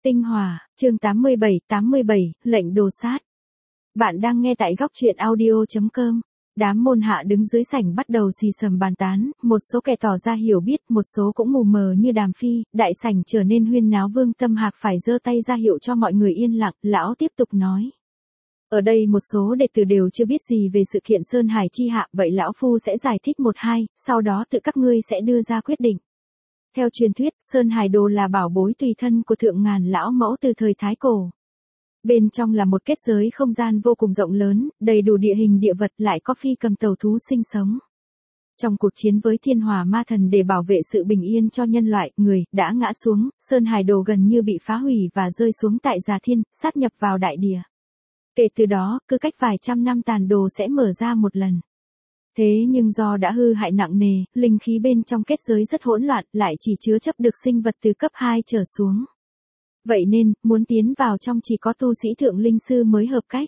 Tinh Hòa, chương 87, lệnh đồ sát. Bạn đang nghe tại góc truyện audio.com. Đám môn hạ đứng dưới sảnh bắt đầu xì xầm bàn tán, một số kẻ tỏ ra hiểu biết, một số cũng mù mờ như Đàm Phi, đại sảnh trở nên huyên náo. Vương Tâm Hạc phải giơ tay ra hiệu cho mọi người yên lặng, lão tiếp tục nói. Ở đây một số đệ tử đều chưa biết gì về sự kiện Sơn Hải chi hạ, vậy lão phu sẽ giải thích một hai, sau đó tự các ngươi sẽ đưa ra quyết định. Theo truyền thuyết, Sơn Hải Đồ là bảo bối tùy thân của thượng ngàn lão mẫu từ thời Thái Cổ. Bên trong là một kết giới không gian vô cùng rộng lớn, đầy đủ địa hình địa vật, lại có phi cầm tàu thú sinh sống. Trong cuộc chiến với Thiên Hỏa Ma Thần để bảo vệ sự bình yên cho nhân loại, người đã ngã xuống, Sơn Hải Đồ gần như bị phá hủy và rơi xuống tại Già Thiên, sát nhập vào đại địa. Kể từ đó, cứ cách vài trăm năm tàn đồ sẽ mở ra một lần. Thế nhưng do đã hư hại nặng nề, linh khí bên trong kết giới rất hỗn loạn, lại chỉ chứa chấp được sinh vật từ cấp 2 trở xuống. Vậy nên, muốn tiến vào trong chỉ có tu sĩ thượng linh sư mới hợp cách.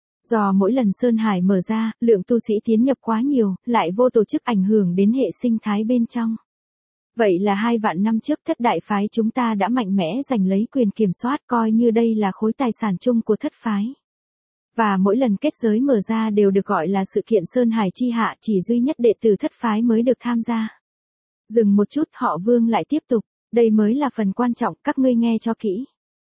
Do mỗi lần Sơn Hải mở ra, lượng tu sĩ tiến nhập quá nhiều, lại vô tổ chức ảnh hưởng đến hệ sinh thái bên trong. Vậy là 2 vạn năm trước Thất Đại Phái chúng ta đã mạnh mẽ giành lấy quyền kiểm soát, coi như đây là khối tài sản chung của thất phái. Và mỗi lần kết giới mở ra đều được gọi là sự kiện Sơn Hải chi hạ, chỉ duy nhất đệ tử thất phái mới được tham gia. Dừng một chút, họ Vương lại tiếp tục, đây mới là phần quan trọng, các ngươi nghe cho kỹ.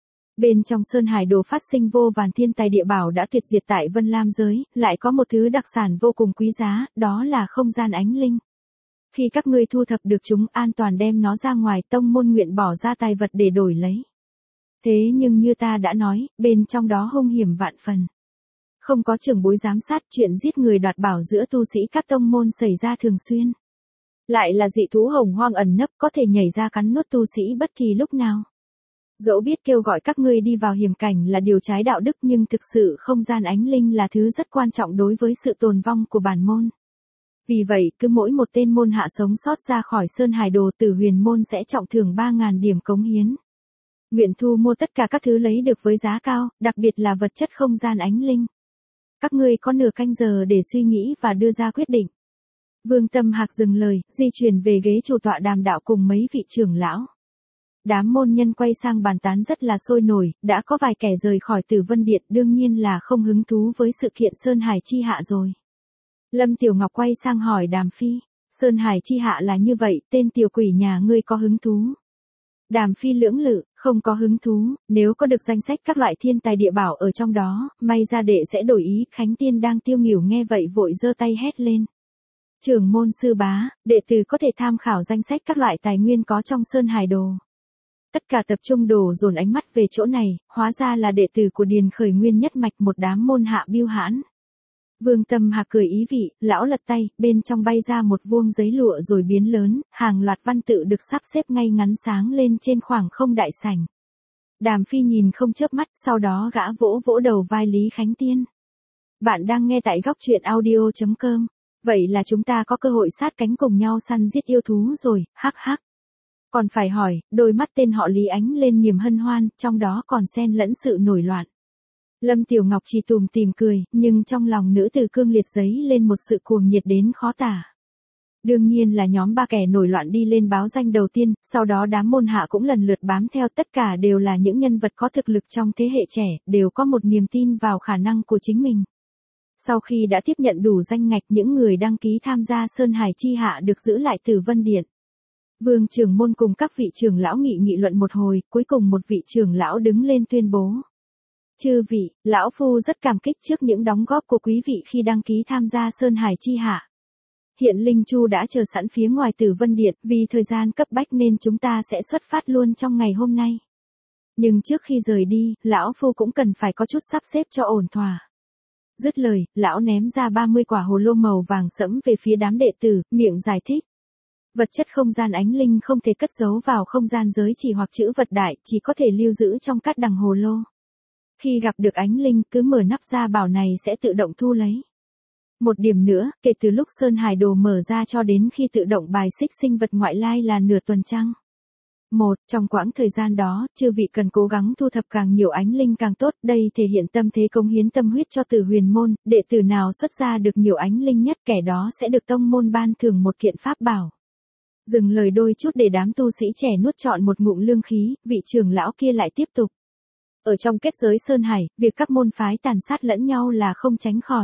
Bên trong Sơn Hải Đồ phát sinh vô vàn thiên tài địa bảo đã tuyệt diệt tại Vân Lam giới, lại có một thứ đặc sản vô cùng quý giá, đó là không gian ánh linh. Khi các ngươi thu thập được chúng, an toàn đem nó ra ngoài, tông môn nguyện bỏ ra tài vật để đổi lấy. Thế nhưng như ta đã nói, bên trong đó hung hiểm vạn phần. Không có trưởng bối giám sát, chuyện giết người đoạt bảo giữa tu sĩ các tông môn xảy ra thường xuyên. Lại là dị thú hồng hoang ẩn nấp, có thể nhảy ra cắn nuốt tu sĩ bất kỳ lúc nào. Dẫu biết kêu gọi các ngươi đi vào hiểm cảnh là điều trái đạo đức, nhưng thực sự không gian ánh linh là thứ rất quan trọng đối với sự tồn vong của bản môn. Vì vậy, cứ mỗi một tên môn hạ sống sót ra khỏi Sơn Hải Đồ, Tử Huyền môn sẽ trọng thưởng 3.000 điểm cống hiến. Nguyện thu mua tất cả các thứ lấy được với giá cao, đặc biệt là vật chất không gian ánh linh. Các ngươi có nửa canh giờ để suy nghĩ và đưa ra quyết định. Vương Tâm Hạc dừng lời, di chuyển về ghế chủ tọa đàm đạo cùng mấy vị trưởng lão. Đám môn nhân quay sang bàn tán rất là sôi nổi, đã có vài kẻ rời khỏi Tử Vân Điện, đương nhiên là không hứng thú với sự kiện Sơn Hải chi hạ rồi. Lâm Tiểu Ngọc quay sang hỏi Đàm Phi, Sơn Hải chi hạ là như vậy, tên tiểu quỷ nhà ngươi có hứng thú? Đàm Phi lưỡng lự, không có hứng thú, nếu có được danh sách các loại thiên tài địa bảo ở trong đó, may ra đệ sẽ đổi ý. Khánh Tiên đang tiêu nghỉu nghe vậy vội giơ tay hét lên. Trưởng môn sư bá, đệ tử có thể tham khảo danh sách các loại tài nguyên có trong Sơn Hải Đồ. Tất cả tập trung đổ dồn ánh mắt về chỗ này, hóa ra là đệ tử của Điền Khởi Nguyên nhất mạch, một đám môn hạ biêu hãn. Vương Tâm Hạc cười ý vị, lão lật tay, bên trong bay ra một vuông giấy lụa rồi biến lớn, hàng loạt văn tự được sắp xếp ngay ngắn sáng lên trên khoảng không đại sảnh. Đàm Phi nhìn không chớp mắt, sau đó gã vỗ vỗ đầu vai Lý Khánh Tiên. Bạn đang nghe tại góc truyện audio.com. Vậy là chúng ta có cơ hội sát cánh cùng nhau săn giết yêu thú rồi, hắc hắc. Còn phải hỏi, đôi mắt tên họ Lý ánh lên niềm hân hoan, trong đó còn xen lẫn sự nổi loạn. Lâm Tiểu Ngọc chỉ tùm tìm cười, nhưng trong lòng nữ tử cương liệt dấy lên một sự cuồng nhiệt đến khó tả. Đương nhiên là nhóm 3 kẻ nổi loạn đi lên báo danh đầu tiên, sau đó đám môn hạ cũng lần lượt bám theo, tất cả đều là những nhân vật có thực lực trong thế hệ trẻ, đều có một niềm tin vào khả năng của chính mình. Sau khi đã tiếp nhận đủ danh ngạch, những người đăng ký tham gia Sơn Hải chi hạ được giữ lại Tử Vân Điện. Vương trưởng môn cùng các vị trưởng lão nghị luận một hồi, cuối cùng một vị trưởng lão đứng lên tuyên bố. Chư vị, lão phu rất cảm kích trước những đóng góp của quý vị khi đăng ký tham gia Sơn Hải chi hạ. Hiện Linh Chu đã chờ sẵn phía ngoài Tử Vân Điện, vì thời gian cấp bách nên chúng ta sẽ xuất phát luôn trong ngày hôm nay. Nhưng trước khi rời đi, lão phu cũng cần phải có chút sắp xếp cho ổn thỏa. Dứt lời, lão ném ra 30 quả hồ lô màu vàng sẫm về phía đám đệ tử, miệng giải thích. Vật chất không gian ánh linh không thể cất giấu vào không gian giới chỉ hoặc chữ vật đại, chỉ có thể lưu giữ trong các đằng hồ lô. Khi gặp được ánh linh, cứ mở nắp ra bảo này sẽ tự động thu lấy. Một điểm nữa, kể từ lúc Sơn Hải Đồ mở ra cho đến khi tự động bài xích sinh vật ngoại lai là nửa tuần trăng. Trong quãng thời gian đó, chư vị cần cố gắng thu thập càng nhiều ánh linh càng tốt, đây thể hiện tâm thế cống hiến tâm huyết cho Tử Huyền môn, đệ tử nào xuất ra được nhiều ánh linh nhất kẻ đó sẽ được tông môn ban thưởng một kiện pháp bảo. Dừng lời đôi chút để đám tu sĩ trẻ nuốt trọn một ngụm lương khí, vị trưởng lão kia lại tiếp tục. Ở trong kết giới Sơn Hải, việc các môn phái tàn sát lẫn nhau là không tránh khỏi.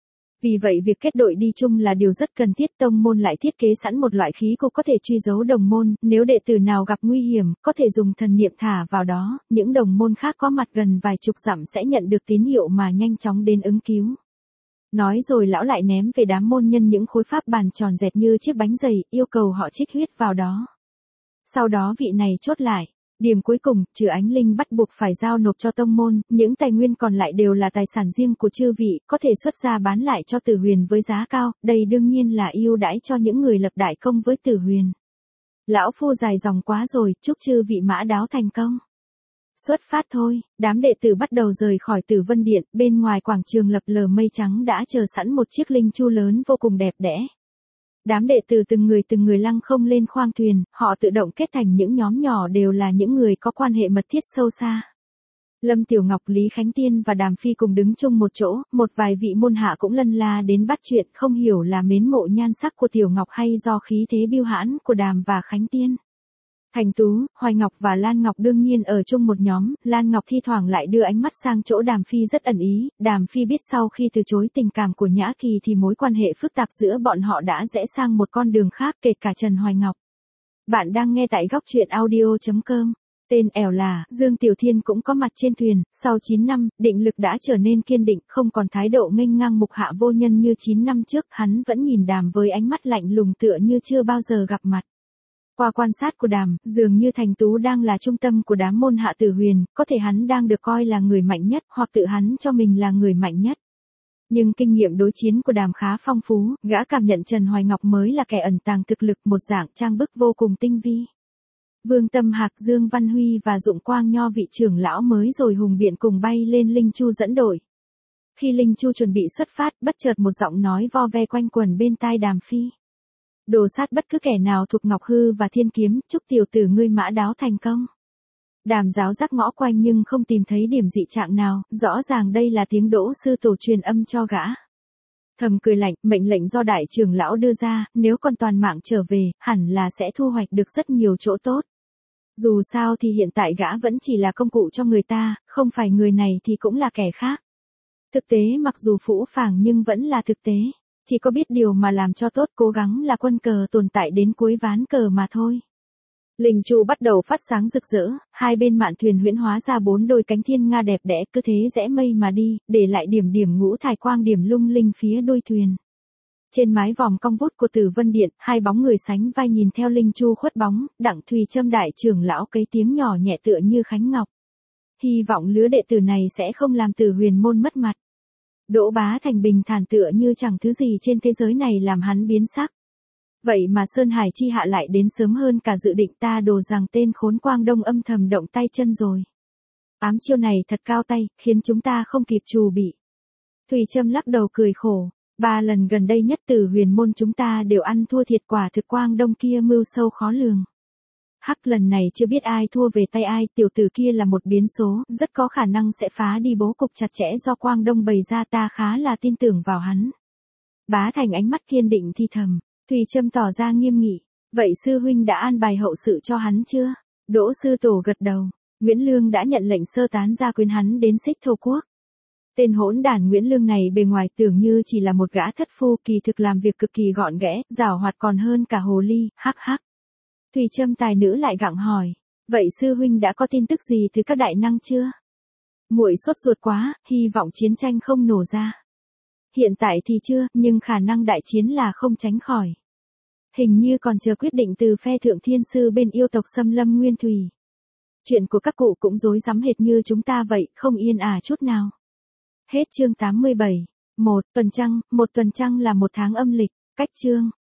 Vì vậy việc kết đội đi chung là điều rất cần thiết. Tông môn lại thiết kế sẵn một loại khí cụ có thể truy dấu đồng môn, nếu đệ tử nào gặp nguy hiểm, có thể dùng thần niệm thả vào đó, những đồng môn khác có mặt gần vài chục dặm sẽ nhận được tín hiệu mà nhanh chóng đến ứng cứu. Nói rồi lão lại ném về đám môn nhân những khối pháp bàn tròn dẹt như chiếc bánh dày, yêu cầu họ trích huyết vào đó. Sau đó vị này chốt lại. Điểm cuối cùng, trừ ánh linh bắt buộc phải giao nộp cho tông môn, những tài nguyên còn lại đều là tài sản riêng của chư vị, có thể xuất ra bán lại cho Tử Huyền với giá cao, đây đương nhiên là ưu đãi cho những người lập đại công với Tử Huyền. Lão phu dài dòng quá rồi, chúc chư vị mã đáo thành công. Xuất phát thôi, đám đệ tử bắt đầu rời khỏi Tử Vân Điện, bên ngoài quảng trường lập lờ mây trắng đã chờ sẵn một chiếc linh chu lớn vô cùng đẹp đẽ. Đám đệ tử từng người lăng không lên khoang thuyền, họ tự động kết thành những nhóm nhỏ đều là những người có quan hệ mật thiết sâu xa. Lâm Tiểu Ngọc, Lý Khánh Tiên và Đàm Phi cùng đứng chung một chỗ, một vài vị môn hạ cũng lân la đến bắt chuyện, không hiểu là mến mộ nhan sắc của Tiểu Ngọc hay do khí thế biêu hãn của Đàm và Khánh Tiên. Thành Tú, Hoài Ngọc và Lan Ngọc đương nhiên ở chung một nhóm, Lan Ngọc thi thoảng lại đưa ánh mắt sang chỗ Đàm Phi rất ẩn ý, Đàm Phi biết sau khi từ chối tình cảm của Nhã Kỳ thì mối quan hệ phức tạp giữa bọn họ đã rẽ sang một con đường khác, kể cả Trần Hoài Ngọc. Bạn đang nghe tại góc truyện audio.com. Tên ẻo là Dương Tiểu Thiên cũng có mặt trên thuyền, sau 9 năm, định lực đã trở nên kiên định, không còn thái độ nghênh ngang mục hạ vô nhân như 9 năm trước, hắn vẫn nhìn Đàm với ánh mắt lạnh lùng tựa như chưa bao giờ gặp mặt. Qua quan sát của Đàm, dường như Thành Tú đang là trung tâm của đám môn hạ Tử Huyền, có thể hắn đang được coi là người mạnh nhất, hoặc tự hắn cho mình là người mạnh nhất. Nhưng kinh nghiệm đối chiến của Đàm khá phong phú, gã cảm nhận Trần Hoài Ngọc mới là kẻ ẩn tàng thực lực, một dạng trang bức vô cùng tinh vi. Vương Tâm Hạc, Dương Văn Huy và Dụng Quang Nho vị trưởng lão mới rồi hùng biện cùng bay lên linh chu dẫn đội. Khi linh chu chuẩn bị xuất phát, bất chợt một giọng nói vo ve quanh quẩn bên tai Đàm Phi. Đồ sát bất cứ kẻ nào thuộc Ngọc Hư và Thiên Kiếm, chúc tiểu tử ngươi mã đáo thành công. Đàm giáo giác ngõ quanh nhưng không tìm thấy điểm dị trạng nào, rõ ràng đây là tiếng Đỗ sư tổ truyền âm cho gã. Thầm cười lạnh, mệnh lệnh do đại trưởng lão đưa ra, nếu còn toàn mạng trở về, hẳn là sẽ thu hoạch được rất nhiều chỗ tốt. Dù sao thì hiện tại gã vẫn chỉ là công cụ cho người ta, không phải người này thì cũng là kẻ khác. Thực tế mặc dù phũ phàng nhưng vẫn là thực tế. Chỉ có biết điều mà làm cho tốt, cố gắng là quân cờ tồn tại đến cuối ván cờ mà thôi. Linh chu bắt đầu phát sáng rực rỡ, hai bên mạn thuyền huyễn hóa ra 4 đôi cánh thiên nga đẹp đẽ, cứ thế rẽ mây mà đi, để lại điểm điểm ngũ thải quang điểm lung linh phía đuôi thuyền. Trên mái vòm cong vút của Tử Vân Điện, hai bóng người sánh vai nhìn theo linh chu khuất bóng, Đặng Thùy Trâm đại trưởng lão cấy tiếng nhỏ nhẹ tựa như Khánh Ngọc. Hy vọng lứa đệ tử này sẽ không làm Tử Huyền môn mất mặt. Đỗ Bá Thành bình thản tựa như chẳng thứ gì trên thế giới này làm hắn biến sắc. Vậy mà Sơn Hải chi hạ lại đến sớm hơn cả dự định, ta đồ rằng tên khốn Quang Đông âm thầm động tay chân rồi. Ám chiêu này thật cao tay, khiến chúng ta không kịp trù bị. Thùy Trâm lắc đầu cười khổ. 3 lần gần đây nhất Tử Huyền môn chúng ta đều ăn thua thiệt, quả thực Quang Đông kia mưu sâu khó lường. Hắc, lần này chưa biết ai thua về tay ai, tiểu tử kia là một biến số, rất có khả năng sẽ phá đi bố cục chặt chẽ do Quang Đông bày ra, ta khá là tin tưởng vào hắn. Bá Thành ánh mắt kiên định thi thầm, Thùy Trâm tỏ ra nghiêm nghị, vậy sư huynh đã an bài hậu sự cho hắn chưa? Đỗ sư tổ gật đầu, Nguyễn Lương đã nhận lệnh sơ tán gia quyến hắn đến Xích Thổ Quốc. Tên hỗn đản Nguyễn Lương này bề ngoài tưởng như chỉ là một gã thất phu, kỳ thực làm việc cực kỳ gọn ghẽ, giảo hoạt còn hơn cả hồ ly, hắc hắc. Thùy Trâm tài nữ lại gặng hỏi, vậy sư huynh đã có tin tức gì từ các đại năng chưa? Muội sốt ruột quá, hy vọng chiến tranh không nổ ra. Hiện tại thì chưa, nhưng khả năng đại chiến là không tránh khỏi. Hình như còn chờ quyết định từ phe Thượng Thiên Sư bên yêu tộc Xâm Lâm Nguyên Thủy. Chuyện của các cụ cũng rối rắm hệt như chúng ta vậy, không yên ả chút nào. Hết chương 87. Một tuần trăng là một tháng âm lịch. Cách chương